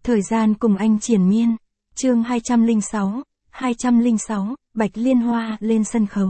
Thời gian cùng anh triền miên. Chương 206, Bạch Liên Hoa lên sân khấu.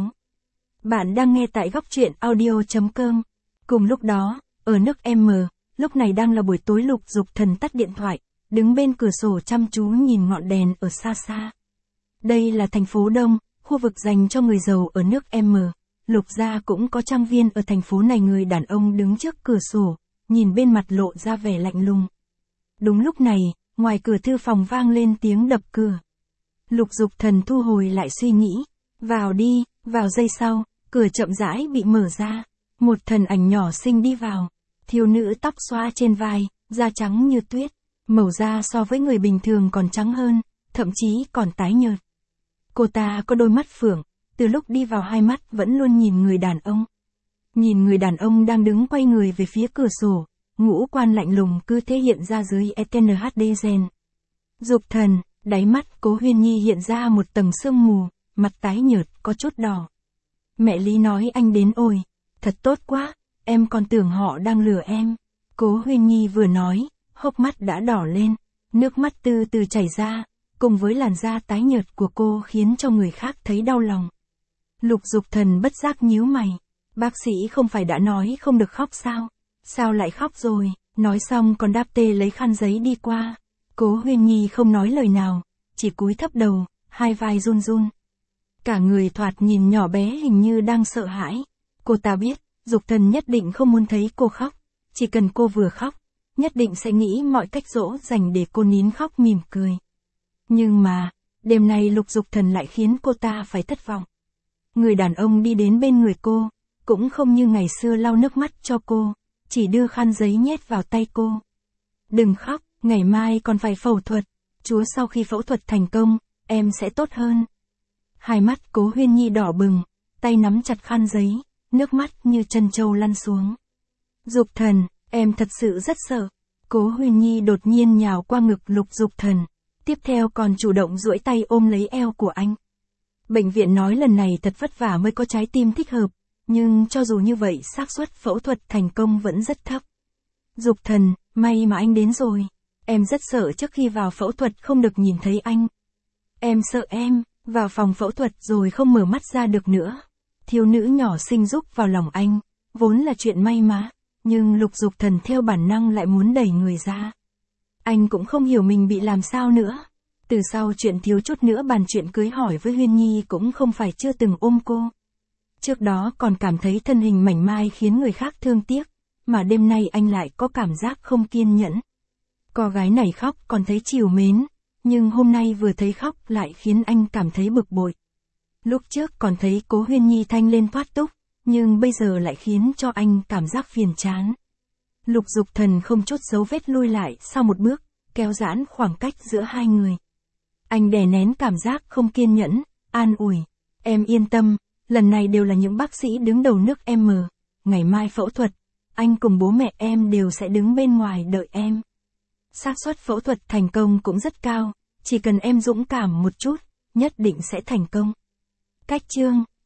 Bạn đang nghe tại góc truyện audio.com. Cùng lúc đó, ở nước M, lúc này đang là buổi tối. Lục Dục Thần tắt điện thoại, đứng bên cửa sổ chăm chú nhìn ngọn đèn ở xa xa. Đây là thành phố Đông, khu vực dành cho người giàu ở nước M. Lục gia cũng có trang viên ở thành phố này. Người đàn ông đứng trước cửa sổ, nhìn bên mặt lộ ra vẻ lạnh lùng. Đúng lúc này, ngoài cửa thư phòng vang lên tiếng đập cửa. Lục Dục Thần thu hồi lại suy nghĩ. Vào đi. Vào giây sau, cửa chậm rãi bị mở ra. Một thân ảnh nhỏ xinh đi vào. Thiếu nữ tóc xõa trên vai, da trắng như tuyết. Màu da so với người bình thường còn trắng hơn, thậm chí còn tái nhợt. Cô ta có đôi mắt phượng, từ lúc đi vào hai mắt vẫn luôn nhìn người đàn ông. Nhìn người đàn ông đang đứng quay người về phía cửa sổ, ngũ quan lạnh lùng cứ thể hiện ra dưới ETNHD gen. Dục Thần, đáy mắt Cố Huyên Nhi hiện ra một tầng sương mù, mặt tái nhợt có chút đỏ. Mẹ Lý nói anh đến ôi, thật tốt quá, em còn tưởng họ đang lừa em. Cố Huyên Nhi vừa nói, hốc mắt đã đỏ lên, nước mắt từ từ chảy ra, cùng với làn da tái nhợt của cô khiến cho người khác thấy đau lòng. Lục Dục Thần bất giác nhíu mày, bác sĩ không phải đã nói không được khóc sao? Sao lại khóc rồi? Nói xong còn đáp tê lấy khăn giấy đi qua. Cố Huyên Nhi không nói lời nào, chỉ cúi thấp đầu, hai vai run run. Cả người thoạt nhìn nhỏ bé hình như đang sợ hãi. Cô ta biết, Dục Thần nhất định không muốn thấy cô khóc. Chỉ cần cô vừa khóc, nhất định sẽ nghĩ mọi cách dỗ dành để cô nín khóc mỉm cười. Nhưng mà, đêm nay Lục Dục Thần lại khiến cô ta phải thất vọng. Người đàn ông đi đến bên người cô, cũng không như ngày xưa lau nước mắt cho cô, chỉ đưa khăn giấy nhét vào tay cô. Đừng khóc, ngày mai còn phải phẫu thuật. Chúa sau khi phẫu thuật thành công, em sẽ tốt hơn. Hai mắt Cố Huyên Nhi đỏ bừng, tay nắm chặt khăn giấy, nước mắt như chân trâu lăn xuống. Dục Thần, em thật sự rất sợ. Cố Huyên Nhi đột nhiên nhào qua ngực Lục Dục Thần, tiếp theo còn chủ động duỗi tay ôm lấy eo của anh. Bệnh viện nói lần này thật vất vả mới có trái tim thích hợp, nhưng cho dù như vậy xác suất phẫu thuật thành công vẫn rất thấp. Dục Thần, may mà anh đến rồi. Em rất sợ trước khi vào phẫu thuật không được nhìn thấy anh. Em sợ em, vào phòng phẫu thuật rồi không mở mắt ra được nữa. Thiếu nữ nhỏ xinh rúc vào lòng anh, vốn là chuyện may mắn, nhưng Lục Dục Thần theo bản năng lại muốn đẩy người ra. Anh cũng không hiểu mình bị làm sao nữa. Từ sau chuyện thiếu chút nữa bàn chuyện cưới hỏi với Huyên Nhi cũng không phải chưa từng ôm cô. Trước đó còn cảm thấy thân hình mảnh mai khiến người khác thương tiếc, mà đêm nay anh lại có cảm giác không kiên nhẫn. Cô gái này khóc còn thấy trìu mến, nhưng hôm nay vừa thấy khóc lại khiến anh cảm thấy bực bội. Lúc trước còn thấy Cố Huyên Nhi thanh lên thoát tục, nhưng bây giờ lại khiến cho anh cảm giác phiền chán. Lục Dục Thần không chút dấu vết lui lại sau một bước, kéo giãn khoảng cách giữa hai người. Anh đè nén cảm giác không kiên nhẫn, an ủi. Em yên tâm, lần này đều là những bác sĩ đứng đầu nước M. Ngày mai phẫu thuật, anh cùng bố mẹ em đều sẽ đứng bên ngoài đợi em. Xác suất phẫu thuật thành công cũng rất cao, chỉ cần em dũng cảm một chút, nhất định sẽ thành công. Cách chương